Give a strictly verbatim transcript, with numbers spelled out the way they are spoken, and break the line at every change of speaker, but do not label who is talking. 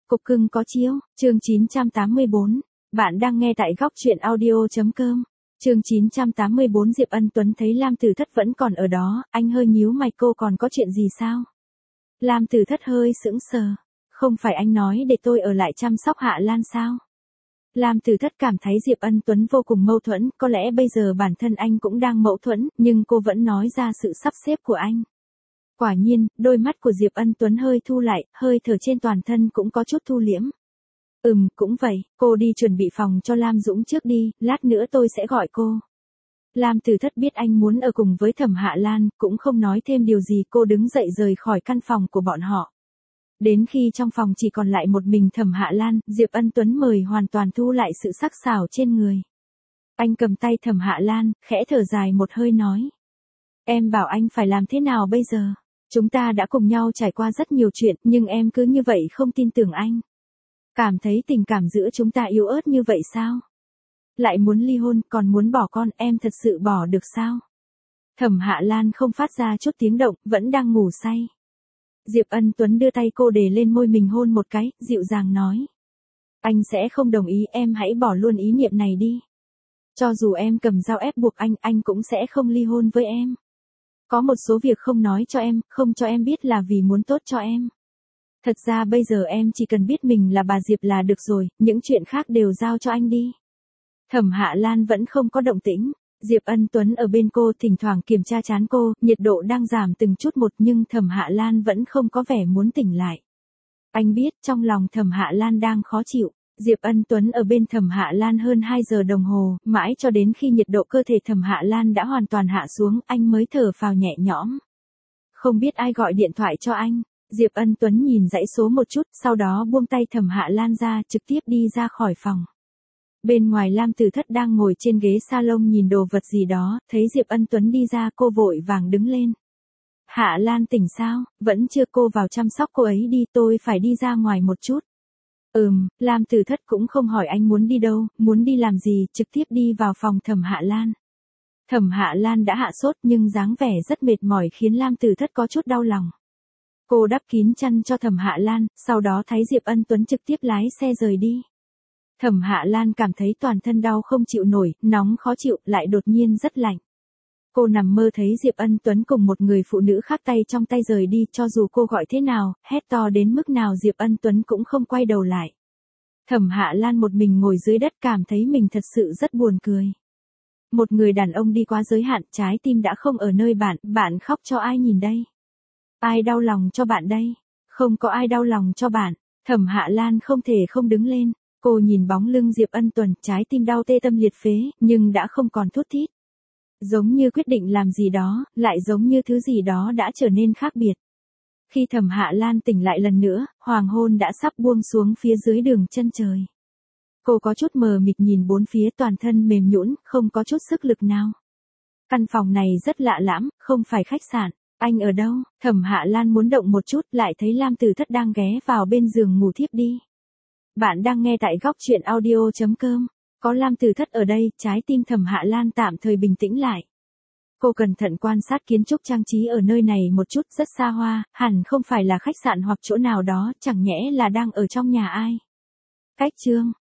Cục cưng có chiếu, chương chín trăm tám mươi bốn. Bạn đang nghe tại góc truyện audio.com. Chương chín trăm tám mươi bốn. Diệp Ân Tuấn thấy Lam Tử Thất vẫn còn ở đó, anh hơi nhíu mày, cô còn có chuyện gì sao? Lam Tử Thất hơi sững sờ. Không phải anh nói để tôi ở lại chăm sóc Hạ Lan sao? Lam Tử Thất cảm thấy Diệp Ân Tuấn vô cùng mâu thuẫn, có lẽ bây giờ bản thân anh cũng đang mâu thuẫn, nhưng cô vẫn nói ra sự sắp xếp của anh. Quả nhiên, đôi mắt của Diệp Ân Tuấn hơi thu lại, hơi thở trên toàn thân cũng có chút thu liễm. Ừm, cũng vậy, cô đi chuẩn bị phòng cho Lam Dũng trước đi, lát nữa tôi sẽ gọi cô. Lam Tử Thất biết anh muốn ở cùng với Thẩm Hạ Lan, cũng không nói thêm điều gì, cô đứng dậy rời khỏi căn phòng của bọn họ. Đến khi trong phòng chỉ còn lại một mình Thẩm Hạ Lan, Diệp Ân Tuấn mời hoàn toàn thu lại sự sắc sảo trên người. Anh cầm tay Thẩm Hạ Lan, khẽ thở dài một hơi nói. Em bảo anh phải làm thế nào bây giờ? Chúng ta đã cùng nhau trải qua rất nhiều chuyện, nhưng em cứ như vậy không tin tưởng anh. Cảm thấy tình cảm giữa chúng ta yếu ớt như vậy sao? Lại muốn ly hôn, còn muốn bỏ con, em thật sự bỏ được sao? Thẩm Hạ Lan không phát ra chút tiếng động, vẫn đang ngủ say. Diệp Ân Tuấn đưa tay cô để lên môi mình hôn một cái, dịu dàng nói. Anh sẽ không đồng ý, em hãy bỏ luôn ý niệm này đi. Cho dù em cầm dao ép buộc anh, anh cũng sẽ không ly hôn với em. Có một số việc không nói cho em, không cho em biết là vì muốn tốt cho em. Thật ra bây giờ em chỉ cần biết mình là bà Diệp là được rồi, những chuyện khác đều giao cho anh đi. Thẩm Hạ Lan vẫn không có động tĩnh. Diệp Ân Tuấn ở bên cô thỉnh thoảng kiểm tra trán cô, nhiệt độ đang giảm từng chút một nhưng Thẩm Hạ Lan vẫn không có vẻ muốn tỉnh lại. Anh biết trong lòng Thẩm Hạ Lan đang khó chịu. Diệp Ân Tuấn ở bên Thẩm Hạ Lan hơn hai giờ đồng hồ, mãi cho đến khi nhiệt độ cơ thể Thẩm Hạ Lan đã hoàn toàn hạ xuống, anh mới thở phào nhẹ nhõm. Không biết ai gọi điện thoại cho anh. Diệp Ân Tuấn nhìn dãy số một chút, sau đó buông tay Thẩm Hạ Lan ra, trực tiếp đi ra khỏi phòng. Bên ngoài Lam Tử Thất đang ngồi trên ghế salon nhìn đồ vật gì đó, thấy Diệp Ân Tuấn đi ra, cô vội vàng đứng lên. Hạ Lan tỉnh sao? Vẫn chưa, cô vào chăm sóc cô ấy đi, tôi phải đi ra ngoài một chút. Ừm, Lam Tử Thất cũng không hỏi anh muốn đi đâu, muốn đi làm gì, trực tiếp đi vào phòng Thẩm Hạ Lan. Thẩm Hạ Lan đã hạ sốt nhưng dáng vẻ rất mệt mỏi khiến Lam Tử Thất có chút đau lòng. Cô đắp kín chăn cho Thẩm Hạ Lan, sau đó thấy Diệp Ân Tuấn trực tiếp lái xe rời đi. Thẩm Hạ Lan cảm thấy toàn thân đau không chịu nổi, nóng khó chịu, lại đột nhiên rất lạnh. Cô nằm mơ thấy Diệp Ân Tuấn cùng một người phụ nữ khác tay trong tay rời đi, cho dù cô gọi thế nào, hét to đến mức nào Diệp Ân Tuấn cũng không quay đầu lại. Thẩm Hạ Lan một mình ngồi dưới đất cảm thấy mình thật sự rất buồn cười. Một người đàn ông đi quá giới hạn, trái tim đã không ở nơi bạn, bạn khóc cho ai nhìn đây? Ai đau lòng cho bạn đây? Không có ai đau lòng cho bạn. Thẩm Hạ Lan không thể không đứng lên. Cô nhìn bóng lưng Diệp Ân Tuấn, trái tim đau tê tâm liệt phế, nhưng đã không còn thút thít. Giống như quyết định làm gì đó, lại giống như thứ gì đó đã trở nên khác biệt. Khi Thẩm Hạ Lan tỉnh lại lần nữa, hoàng hôn đã sắp buông xuống phía dưới đường chân trời. Cô có chút mờ mịt nhìn bốn phía, toàn thân mềm nhũn, không có chút sức lực nào. Căn phòng này rất lạ lẫm, không phải khách sạn. Anh ở đâu? Thẩm Hạ Lan muốn động một chút, lại thấy Lam Tử Thất đang ghé vào bên giường ngủ thiếp đi. Bạn đang nghe tại góc truyện audio.com. Có Lam Tử Thất ở đây, trái tim Thẩm Hạ Lan tạm thời bình tĩnh lại. Cô cẩn thận quan sát kiến trúc trang trí ở nơi này một chút, rất xa hoa, hẳn không phải là khách sạn hoặc chỗ nào đó, chẳng nhẽ là đang ở trong nhà ai. Cách chương,